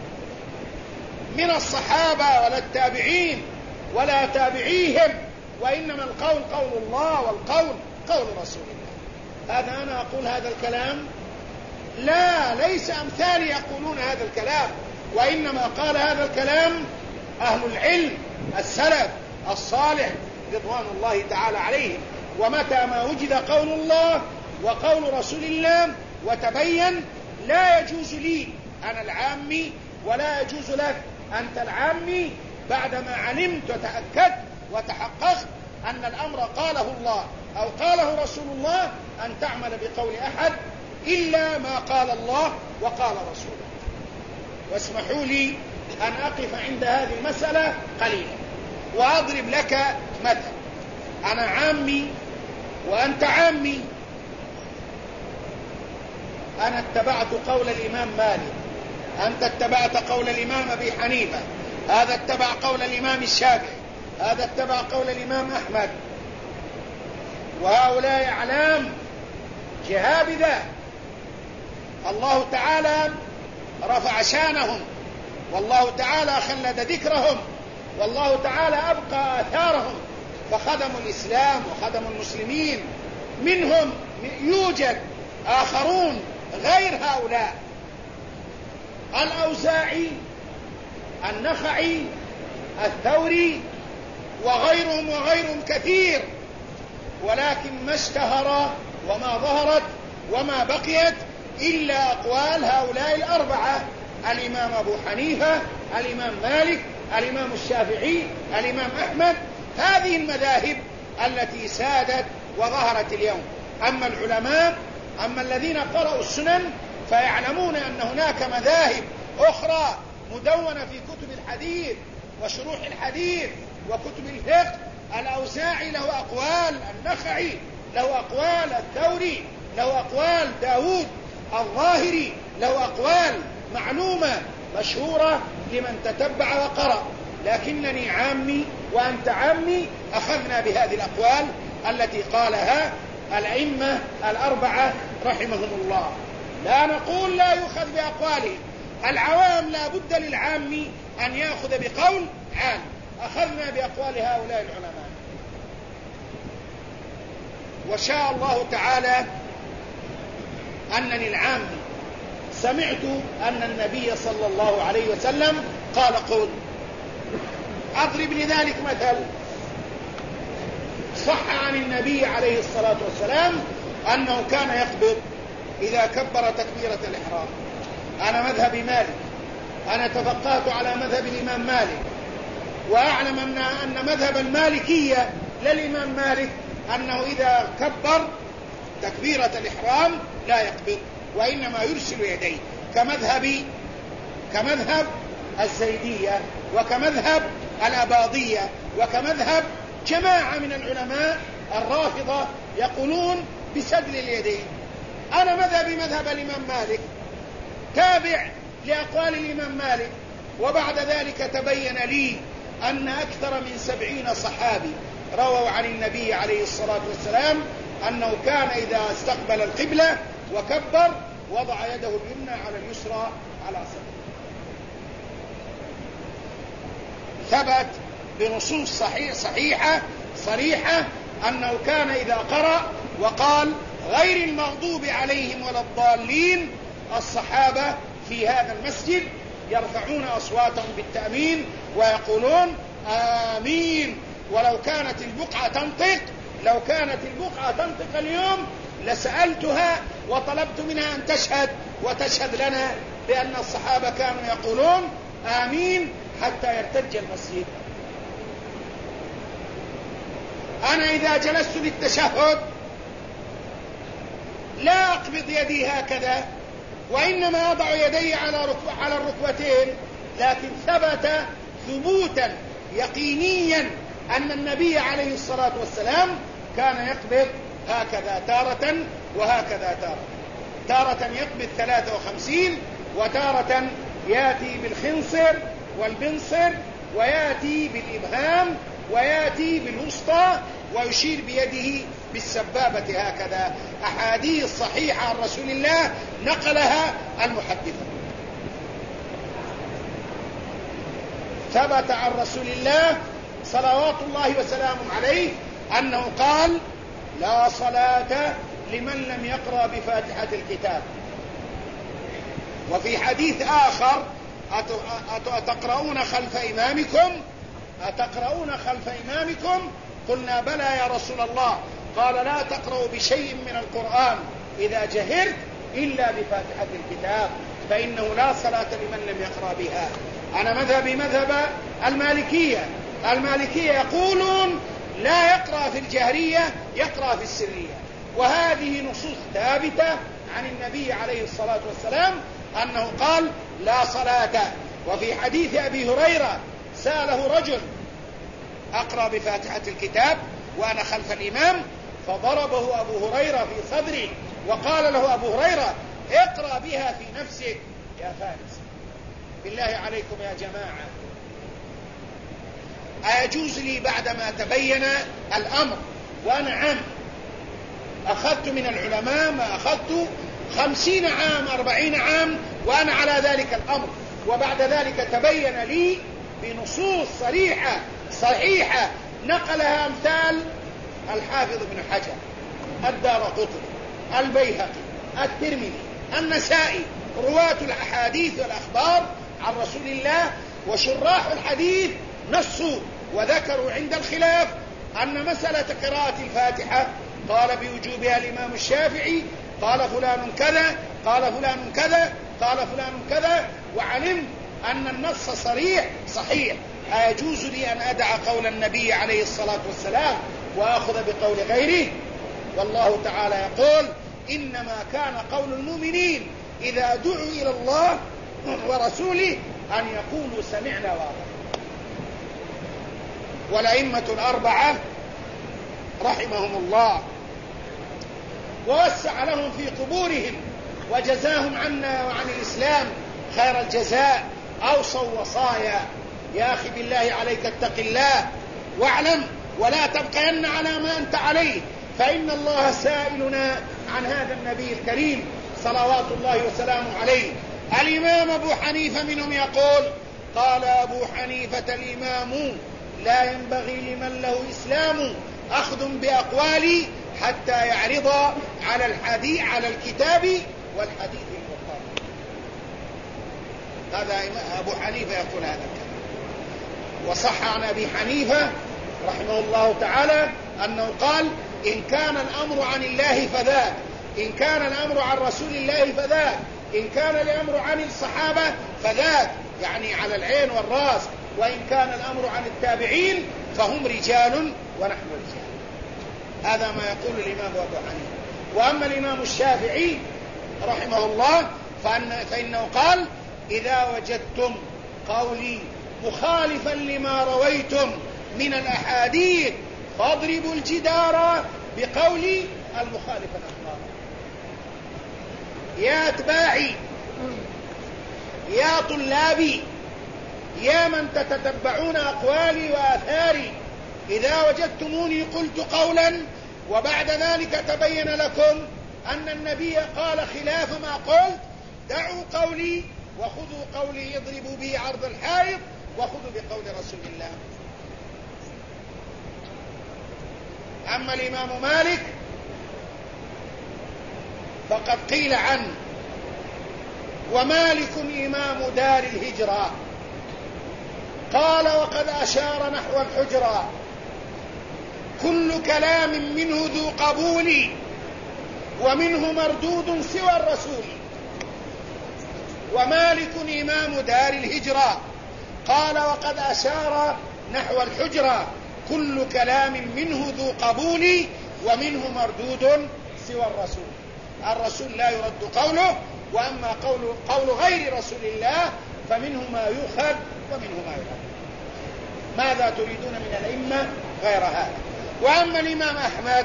من الصحابة ولا التابعين ولا تابعيهم، وإنما القول قول الله والقول قول رسول الله. هذا أنا أقول هذا الكلام؟ لا، ليس أمثالي يقولون هذا الكلام، وإنما قال هذا الكلام أهل العلم السلف الصالح رضوان الله تعالى عليهم. ومتى ما وجد قول الله وقول رسول الله وتبين، لا يجوز لي أنا العامي ولا يجوز لك أنت العامي بعدما علمت وتأكدت وتحققت أن الأمر قاله الله أو قاله رسول الله أن تعمل بقول أحد إلا ما قال الله وقال رسوله. واسمحوا لي أن أقف عند هذه المسألة قليلا وأضرب لك مثل. أنا عامي وأنت عامي. أنا اتبعت قول الإمام مالك، أنت اتبعت قول الإمام أبي حنيفة، هذا اتبع قول الإمام الشافعي، هذا اتبع قول الإمام أحمد، وهؤلاء أعلام جهابذة الله تعالى رفع شانهم، والله تعالى خلد ذكرهم، والله تعالى أبقى آثارهم، فخدموا الإسلام وخدموا المسلمين. منهم يوجد آخرون غير هؤلاء، الأوزاعي، النخعي، الثوري، وغيرهم كثير، ولكن ما اشتهر وما ظهرت وما بقيت إلا أقوال هؤلاء الأربعة: الإمام أبو حنيفة، الإمام مالك، الإمام الشافعي، الإمام أحمد. هذه المذاهب التي سادت وظهرت اليوم. أما العلماء، أما الذين قرأوا السنن فيعلمون أن هناك مذاهب أخرى مدونة في كتب الحديث وشروح الحديث وكتب الفقه. الأوزاعي له أقوال، النخعي له أقوال، الثوري له أقوال، داود الظاهري له أقوال معلومة مشهورة لمن تتبع وقرأ. لكنني عامي وأنت عامي، أخذنا بهذه الأقوال التي قالها الأئمة الأربعة رحمهم الله. لا نقول لا يؤخذ بأقوالهم. العوام لا بد للعام أن يأخذ بقول عام. أخذنا بأقوال هؤلاء العلماء، وشاء الله تعالى أنني العام سمعت أن النبي صلى الله عليه وسلم قال قول. أضرب لذلك مثل. صح عن النبي عليه الصلاة والسلام أنه كان يقبض إذا كبر تكبيرة الإحرام. أنا مذهبي مالك، أنا تفقهت على مذهب الإمام مالك، وأعلم أن مذهب المالكية للإمام مالك أنه إذا كبر تكبيرة الإحرام لا يقبض، وإنما يرسل يديه، كمذهب الزيدية وكمذهب الأباضية وكمذهب جماعة من العلماء الرافضة يقولون بسدل اليدين. أنا مذهبي مذهب الإمام مالك، تابع لأقوال الإمام مالك. وبعد ذلك تبين لي أن أكثر من 70 صحابي رووا عن النبي عليه الصلاة والسلام أنه كان إذا استقبل القبلة وكبر وضع يده اليمنى على اليسرى على صدره. ثبت بنصوص صحيحة صريحة أنه كان إذا قرأ وقال غير المغضوب عليهم ولا الضالين، الصحابة في هذا المسجد يرفعون أصواتهم بالتأمين ويقولون آمين. ولو كانت البقعة تنطق اليوم لسألتها وطلبت منها أن تشهد وتشهد لنا بأن الصحابة كانوا يقولون آمين حتى يرتج المسجد. أنا إذا جلست للتشهد لا أقبض يدي هكذا، وإنما أضع يدي على الركبتين، لكن ثبت ثبوتا يقينيا أن النبي عليه الصلاة والسلام كان يقبض هكذا تارة وهكذا تارة يقبض 53، وتارة يأتي بالخنصر والبنصر، ويأتي بالإبهام، ويأتي بالوسطى، ويشير بيده بالسبابة هكذا. أحاديث صحيحة عن رسول الله نقلها المحدثون. ثبت عن رسول الله صلوات الله وسلامه عليه أنه قال لا صلاة لمن لم يقرأ بفاتحة الكتاب. وفي حديث آخر أتقرؤون خلف إمامكم؟ قلنا بلى يا رسول الله. قال لا تقرأوا بشيء من القرآن إذا جهرت إلا بفاتحة الكتاب، فإنه لا صلاة لمن لم يقرأ بها. أنا مذهبي مذهب المالكية يقولون لا يقرأ في الجهرية، يقرأ في السرية. وهذه نصوص ثابتة عن النبي عليه الصلاة والسلام أنه قال لا صلاة. وفي حديث أبي هريرة سأله رجل أقرأ بفاتحة الكتاب وأنا خلف الإمام، فضربه أبو هريرة في صدره وقال له أبو هريرة اقرأ بها في نفسك يا فارس. بالله عليكم يا جماعة، أيجوز لي بعدما تبين الأمر وأنا عام أخذت من العلماء ما أخذت 50 عام 40 عام وأنا على ذلك الأمر، وبعد ذلك تبين لي بنصوص صحيحة نقلها أمثال الحافظ بن حجر، الدارقطني، البيهقي، الترمذي، النسائي، رواة الأحاديث والأخبار عن رسول الله وشراح الحديث نصوا وذكروا عند الخلاف أن مسألة قراءة الفاتحة قال بوجوبها الإمام الشافعي، قال فلان كذا، قال فلان كذا، قال فلان كذا، وعلم أن النص صحيح. أيجوز لي أن أدع قول النبي عليه الصلاة والسلام وأخذ بقول غيره؟ والله تعالى يقول إنما كان قول المؤمنين إذا دعوا إلى الله ورسوله أن يقولوا سمعنا وأطعنا. والأئمة الأربعة رحمهم الله ووسع لهم في قبورهم وجزاهم عنا وعن الإسلام خير الجزاء، أوصوا وصايا يا أخي بالله عليك اتق الله واعلم ولا تبقين على ما أنت عليه، فإن الله سائلنا عن هذا النبي الكريم صلوات الله وسلامه عليه. الإمام أبو حنيفة منهم يقول قال أبو حنيفة الإمام لا ينبغي لمن له إسلام أخذ بأقوالي حتى يعرض على الكتاب والحديث المختار. هذا أبو حنيفة يقول هذا الكلام. وصح عن أبي حنيفة رحمه الله تعالى أنه قال إن كان الأمر عن الله فذاك، إن كان الأمر عن رسول الله فذاك، إن كان الأمر عن الصحابة فذاك يعني على العين والرأس، وإن كان الأمر عن التابعين فهم رجال ونحن رجال. هذا ما يقول الإمام أبو حنيفة. وأما الإمام الشافعي رحمه الله فإنه قال: إذا وجدتم قولي مخالفا لما رويتم من الأحاديث فاضربوا الجدار بقولي المخالف الأخبار. يا أتباعي، يا طلابي، يا من تتتبعون أقوالي وآثاري، إذا وجدتموني قلت قولا وبعد ذلك تبين لكم أن النبي قال خلاف ما قلت، دعوا قولي وخذوا قولي اضربوا به عرض الحائط وخذوا بقول رسول الله. أما الإمام مالك فقد قيل عنه: ومالك إمام دار الهجرة، قال وقد أشار نحو الحجرة، كل كلام منه ذو قبول ومنه مردود سوى الرسول. ومالك إمام دار الهجرة قال وقد أشار نحو الحجرة، كل كلام منه ذو قبول ومنه مردود سوى الرسول. الرسول لا يرد قوله، وأما قول غير رسول الله فمنه ما يؤخذ ومنه ما يرد. ماذا تريدون من الأئمة غير هذا؟ وأما الإمام أحمد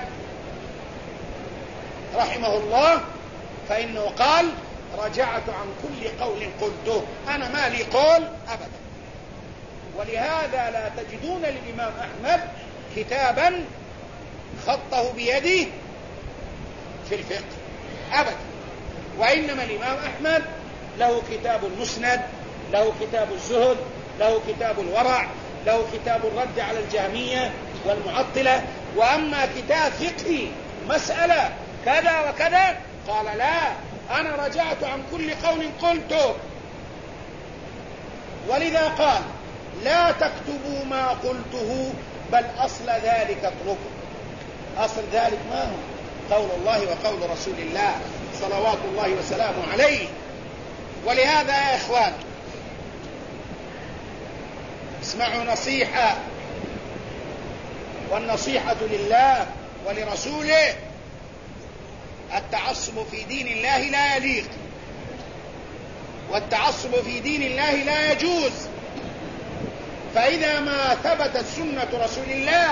رحمه الله فإنه قال: رجعت عن كل قول قلته، أنا ما لي قول أبدا. ولهذا لا تجدون للإمام أحمد كتابا خطه بيده في الفقه أبدا، وإنما الإمام أحمد له كتاب المسند، له كتاب الزهد، له كتاب الورع، له كتاب الرد على الجهمية والمعطلة. وأما كتاب فقهي مسألة كذا وكذا قال: لا، أنا رجعت عن كل قول قلته. ولذا قال: لا تكتبوا ما قلته بل أصل ذلك اتركوا. أصل ذلك ما هو؟ قول الله وقول رسول الله صلوات الله وسلامه عليه. ولهذا يا إخوان اسمعوا نصيحة، والنصيحة لله ولرسوله. التعصب في دين الله لا يليق، والتعصب في دين الله لا يجوز. فإذا ما ثبتت سنة رسول الله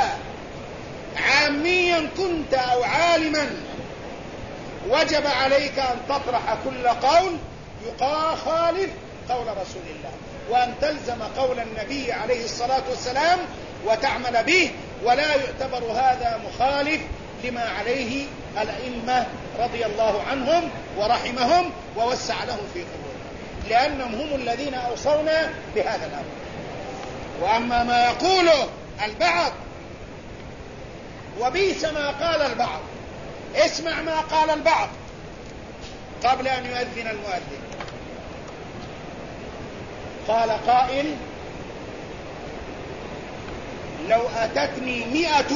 عاميا كنت أو عالما وجب عليك أن تطرح كل قول يخالف قول رسول الله، وأن تلزم قول النبي عليه الصلاة والسلام وتعمل به، ولا يعتبر هذا مخالف لما عليه الأئمة رضي الله عنهم ورحمهم ووسع لهم في قبورهم، لأنهم هم الذين أوصونا بهذا الأمر. وأما ما يقوله البعض وبئس ما قال البعض، اسمع ما قال البعض قبل أن يؤذن المؤذن. قال قائل: لو أتتني 100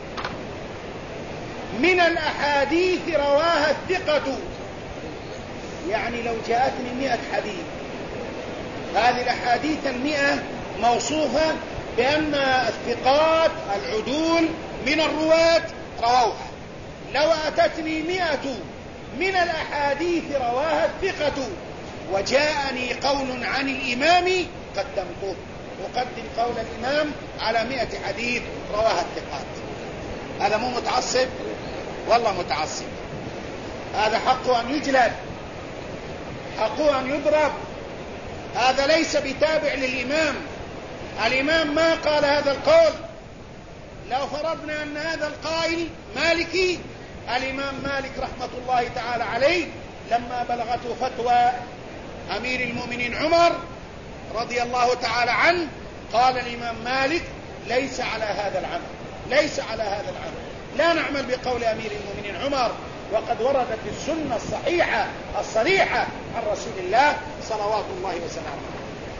من الأحاديث رواها الثقة، يعني لو جاءتني 100 حديث، هذه الأحاديث 100 موصوفة بأن الثقات العدول من الرواة رووها. لو أتتني 100 من الأحاديث رواها الثقة وجاءني قول عن الإمام قدمته، أقدم قول الإمام على 100 حديث رواها الثقات. هذا مو متعصب؟ والله متعصب. هذا حقه أن يجلد، حقه أن يضرب. هذا ليس بتابع للإمام. الإمام ما قال هذا القول. لو فرضنا أن هذا القائل مالكي، الإمام مالك رحمة الله تعالى عليه لما بلغته فتوى أمير المؤمنين عمر رضي الله تعالى عنه قال الإمام مالك: ليس على هذا العمل، ليس على هذا العمل، لا نعمل بقول أمير المؤمنين عمر، وقد وردت السنة الصحيحة الصريحة عن رسول الله صلوات الله وسلامه.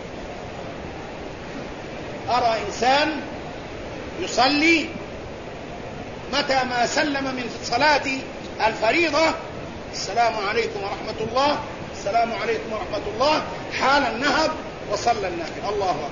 أرى إنسان يصلي متى ما سلم من صلاة الفريضة: السلام عليكم ورحمة الله، السلام عليكم ورحمة الله، حالا نهض وصلى النافلة. الله أكبر.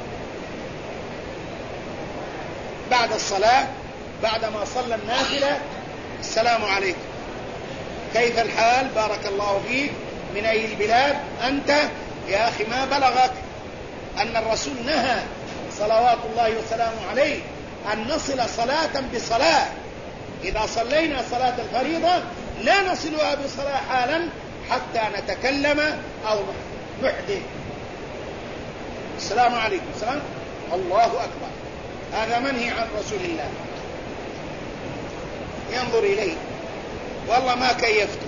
بعد الصلاة بعدما صلى النافلة السلام عليكم، كيف الحال؟ بارك الله فيك، من أي البلاد أنت؟ يا أخي ما بلغك أن الرسول نهى صلوات الله وسلامه عليه أن نصل صلاة بصلاة. إذا صلينا صلاة الفريضة لا نصلها بصلاة حالا حتى نتكلم أو نحدث. السلام عليكم. السلام. الله أكبر. هذا منهي عن رسول الله. ينظر إليه والله ما كيفته.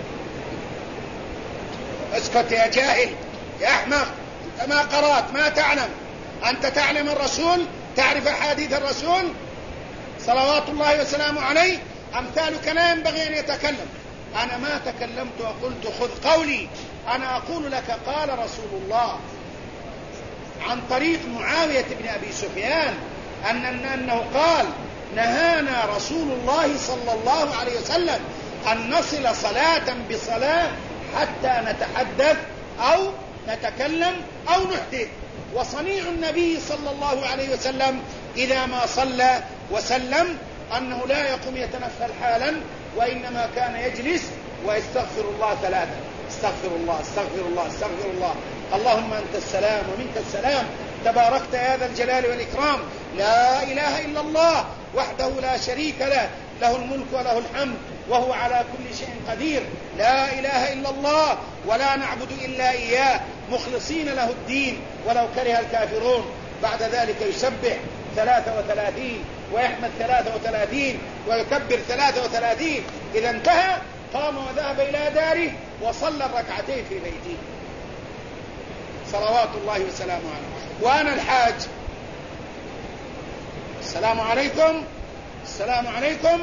اسكت يا جاهل يا أحمق، أنت ما قرأت ما تعلم. أنت تعلم الرسول، تعرف أحاديث الرسول صلوات الله وسلامه عليه. أمثالك لا ينبغي أن يتكلم. أنا ما تكلمت وقلت خذ قولي، أنا أقول لك قال رسول الله عن طريق معاوية بن أبي سفيان أنه قال نهانا رسول الله صلى الله عليه وسلم أن نصل صلاة بصلاة حتى نتحدث أو نتكلم أو نحدث. وصنيع النبي صلى الله عليه وسلم إذا ما صلى وسلم أنه لا يقوم يتنفل حالا، وإنما كان يجلس ويستغفر الله ثلاثة. استغفر الله استغفر الله استغفر الله، اللهم أنت السلام ومنك السلام، تباركت يا ذا الجلال والإكرام، لا إله إلا الله وحده لا شريك له، له الملك وله الحمد وهو على كل شيء قدير، لا إله إلا الله ولا نعبد إلا إياه مخلصين له الدين ولو كره الكافرون. بعد ذلك يسبح 33 ويحمد 33 ويكبر 33. إذا انتهى قام وذهب إلى داره وصلى الركعتين في بيته صلوات الله وسلامه عليه. وأنا الحاج السلام عليكم السلام عليكم.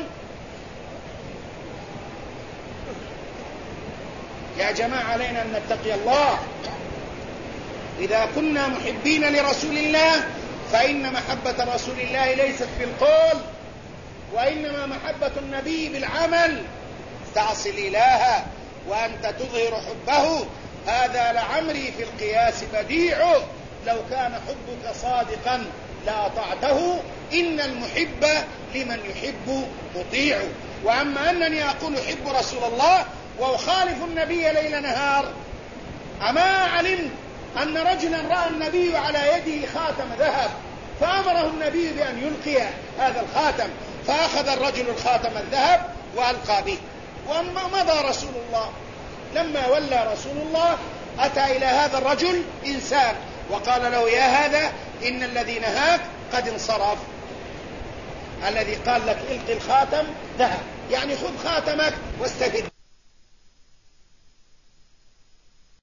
يا جماعة علينا أن نتقي الله. إذا كنا محبين لرسول الله فإن محبة رسول الله ليست بالقول، وإنما محبة النبي بالعمل. تعصي الإله وأنت تظهر حبه، هذا لعمري في القياس بديع، لو كان حبك صادقا لأطعته، إن المحب لمن يحب مطيع. وأما أنني أقول أحب رسول الله وأخالف النبي ليل نهار، أما علمت أن رجلا رأى النبي على يده خاتم ذهب فأمره النبي بأن يلقي هذا الخاتم، فأخذ الرجل الخاتم الذهب وألقى به. ومضى رسول الله. لما ولى رسول الله أتى إلى هذا الرجل إنسان وقال له يا هذا إن الذي نهاك قد انصرف. الذي قال لك القي الخاتم ذهب، يعني خذ خاتمك واستفد.